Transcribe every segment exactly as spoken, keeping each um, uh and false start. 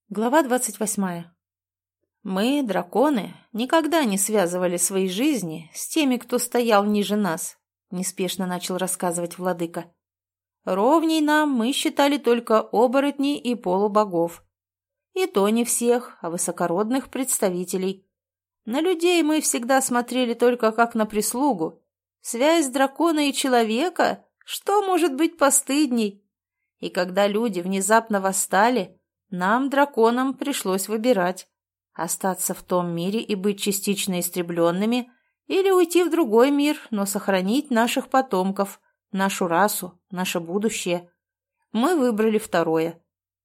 Глава двадцать восьмая. Мы, драконы, никогда не связывали свои жизни с теми, кто стоял ниже нас, неспешно начал рассказывать владыка. Ровней нам мы считали только оборотней и полубогов. И то не всех, а высокородных представителей. На людей мы всегда смотрели только как на прислугу. Связь дракона и человека? Что может быть постыдней? И когда люди внезапно восстали, нам, драконам, пришлось выбирать: остаться в том мире и быть частично истребленными, или уйти в другой мир, но сохранить наших потомков, нашу расу, наше будущее. Мы выбрали второе.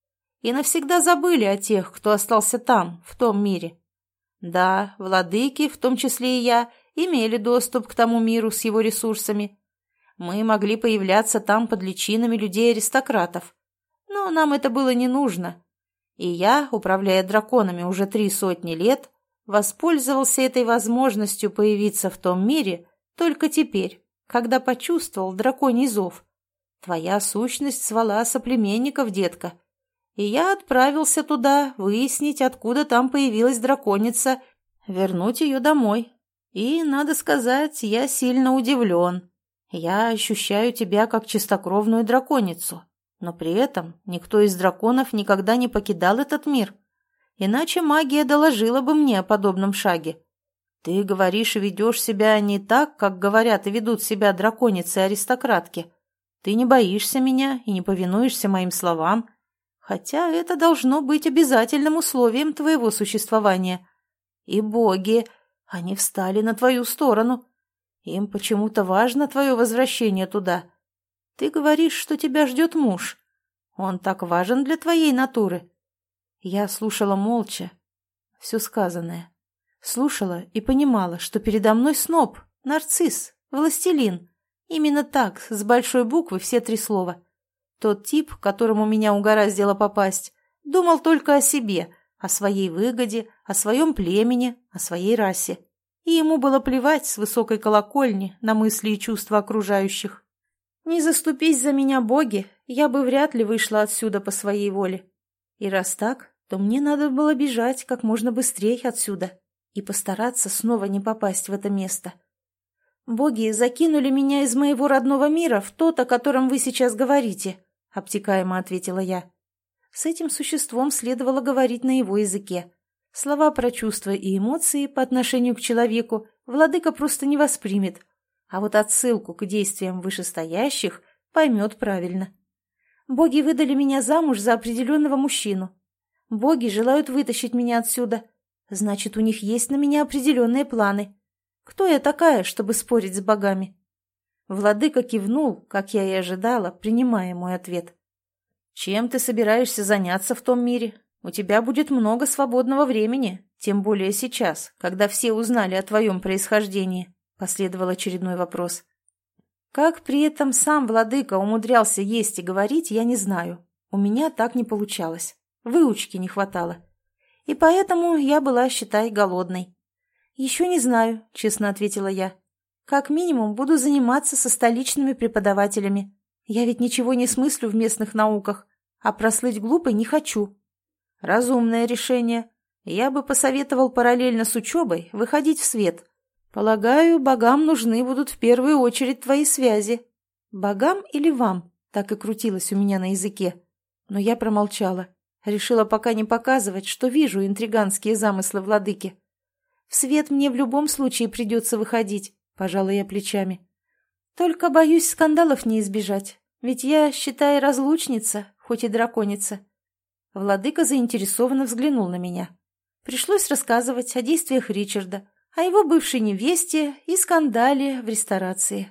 И навсегда забыли о тех, кто остался там, в том мире. Да, владыки, в том числе и я, имели доступ к тому миру с его ресурсами. Мы могли появляться там под личинами людей-аристократов. Но нам это было не нужно. И я, управляя драконами уже три сотни лет, воспользовался этой возможностью появиться в том мире только теперь, когда почувствовал драконий зов. Твоя сущность звала соплеменников, детка. И я отправился туда выяснить, откуда там появилась драконица, вернуть ее домой. И, надо сказать, я сильно удивлен. Я ощущаю тебя как чистокровную драконицу. Но при этом никто из драконов никогда не покидал этот мир. Иначе магия доложила бы мне о подобном шаге. Ты говоришь и ведешь себя не так, как говорят и ведут себя драконицы-аристократки. Ты не боишься меня и не повинуешься моим словам, хотя это должно быть обязательным условием твоего существования. И боги, они встали на твою сторону. Им почему-то важно твое возвращение туда. Ты говоришь, что тебя ждет муж. Он так важен для твоей натуры. Я слушала молча все сказанное. Слушала и понимала, что передо мной сноб, нарцисс, властелин. Именно так, с большой буквы, все три слова. Тот тип, которому меня угораздило попасть, думал только о себе, о своей выгоде, о своем племени, о своей расе. И ему было плевать с высокой колокольни на мысли и чувства окружающих. Не заступись за меня, боги, я бы вряд ли вышла отсюда по своей воле. И раз так, то мне надо было бежать как можно быстрее отсюда и постараться снова не попасть в это место. Боги закинули меня из моего родного мира в тот, о котором вы сейчас говорите, обтекаемо ответила я. С этим существом следовало говорить на его языке. Слова про чувства и эмоции по отношению к человеку владыка просто не воспримет, а вот отсылку к действиям вышестоящих поймет правильно. Боги выдали меня замуж за определенного мужчину. Боги желают вытащить меня отсюда. Значит, у них есть на меня определенные планы. Кто я такая, чтобы спорить с богами? Владыка кивнул, как я и ожидала, принимая мой ответ. Чем ты собираешься заняться в том мире? У тебя будет много свободного времени, тем более сейчас, когда все узнали о твоем происхождении. Последовал очередной вопрос. Как при этом сам владыка умудрялся есть и говорить, я не знаю. У меня так не получалось. Выучки не хватало. И поэтому я была, считай, голодной. «Еще не знаю», — честно ответила я. «Как минимум буду заниматься со столичными преподавателями. Я ведь ничего не смыслю в местных науках, а прослыть глупой не хочу». «Разумное решение. Я бы посоветовал параллельно с учебой выходить в свет. Полагаю, богам нужны будут в первую очередь твои связи. Богам или вам?» Так и крутилось у меня на языке. Но я промолчала. Решила пока не показывать, что вижу интриганские замыслы владыки. «В свет мне в любом случае придется выходить», — пожала я плечами. «Только боюсь скандалов не избежать, ведь я, считай, разлучница, хоть и драконица». Владыка заинтересованно взглянул на меня. Пришлось рассказывать о действиях Ричарда, о его бывшей невесте и скандале в ресторации.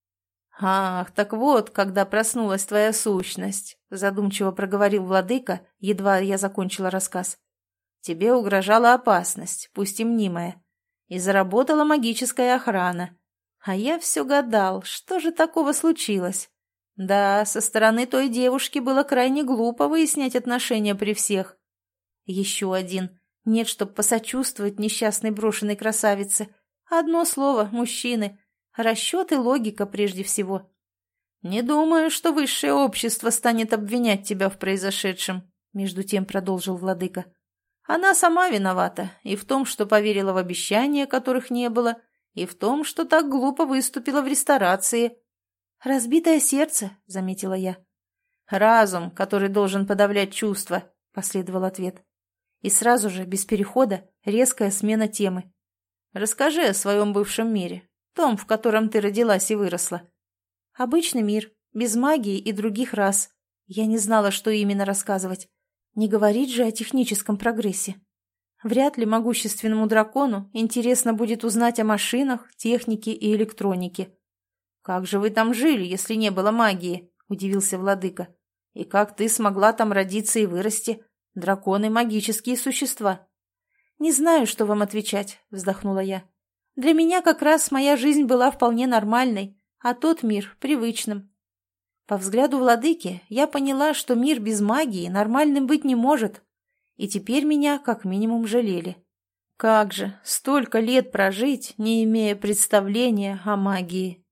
«Ах, так вот, когда проснулась твоя сущность», — задумчиво проговорил владыка, едва я закончила рассказ. «Тебе угрожала опасность, пусть и мнимая, и заработала магическая охрана. А я все гадал, что же такого случилось? Да, со стороны той девушки было крайне глупо выяснять отношения при всех. Еще один. Нет, чтоб посочувствовать несчастной брошенной красавице. Одно слово — мужчины. Расчет и логика прежде всего. Не думаю, что высшее общество станет обвинять тебя в произошедшем. между тем продолжил владыка. Она сама виновата и в том, что поверила в обещания, которых не было, и в том, что так глупо выступила в ресторации. «Разбитое сердце», — заметила я. «Разум, который должен подавлять чувства», — последовал ответ. И сразу же, без перехода, резкая смена темы. «Расскажи о своем бывшем мире, том, в котором ты родилась и выросла». «Обычный мир, без магии и других рас. Я не знала, что именно рассказывать. Не говорить же о техническом прогрессе. Вряд ли могущественному дракону интересно будет узнать о машинах, технике и электронике». «Как же вы там жили, если не было магии?» – удивился владыка. «И как ты смогла там родиться и вырасти? Драконы – магические существа». «Не знаю, что вам отвечать», – вздохнула я. «Для меня как раз моя жизнь была вполне нормальной, а тот мир – привычным». По взгляду владыки я поняла, что мир без магии нормальным быть не может, и теперь меня как минимум жалели. Как же, столько лет прожить, не имея представления о магии.